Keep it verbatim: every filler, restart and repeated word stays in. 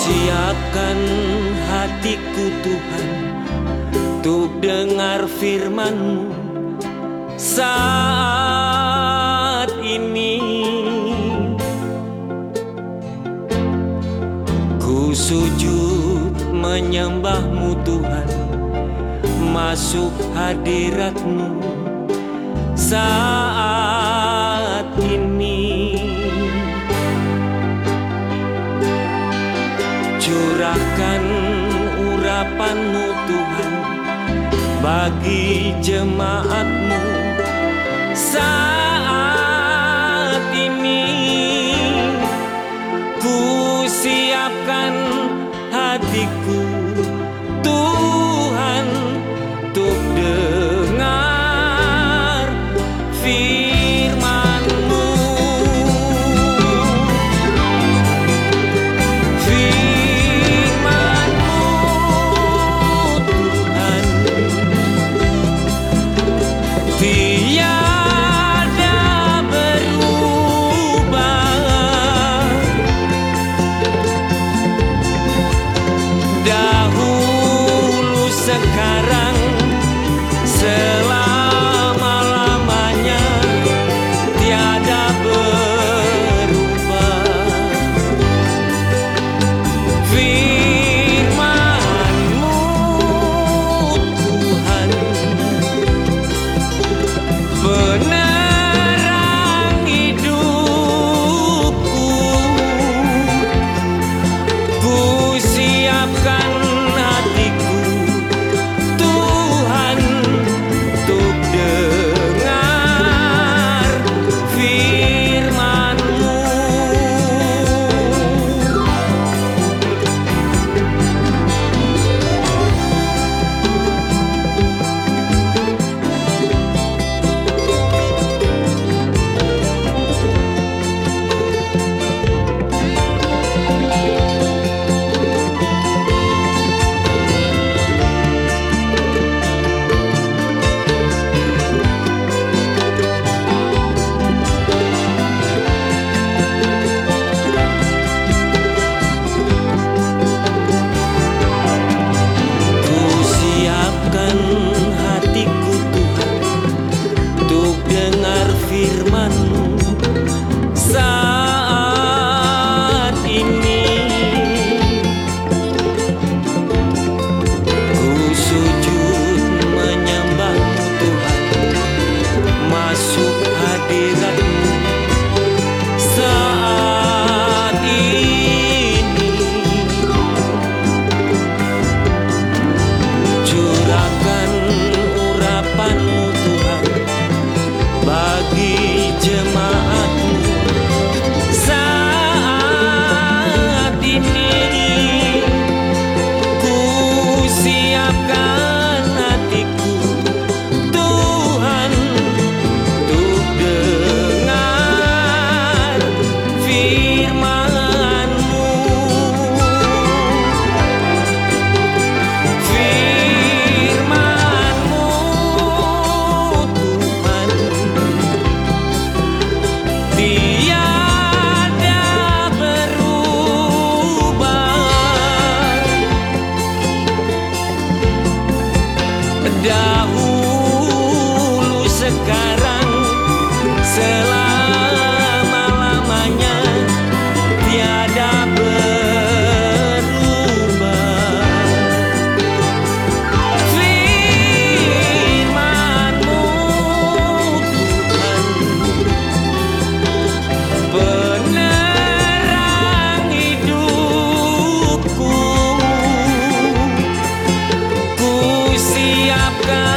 Siapkan hatiku Tuhan untuk dengar firman-Mu saat ini. Ku sujud menyembah-Mu Tuhan, masuk hadirat-Mu saat ini. Curahkan urapan-Mu Tuhan bagi jemaat-Mu saat ini. Ku siapkan hatiku Tuhan untuk dengar firman-Mu. Sekarang selama-lamanya tiada berubah. Firman-Mu Tuhan penerang hidupku. Ku siapkan hatiku firman-Mu saat ini. Ku sujud menyembah-Mu Tuhan, masuk hadirat-Mu saat ini. Curahkan urapan-Mu Tuhan bagi jemaat-Mu saat ini. Ku siapkan hatiku Tuhan untuk dengar firman-Mu. Firman-Mu Tuhan tiada berubah. Dahulu, sekarang, selama-lamanya tiada berubah. Firman-Mu Tuhan penerang hidupku. Ku siapkan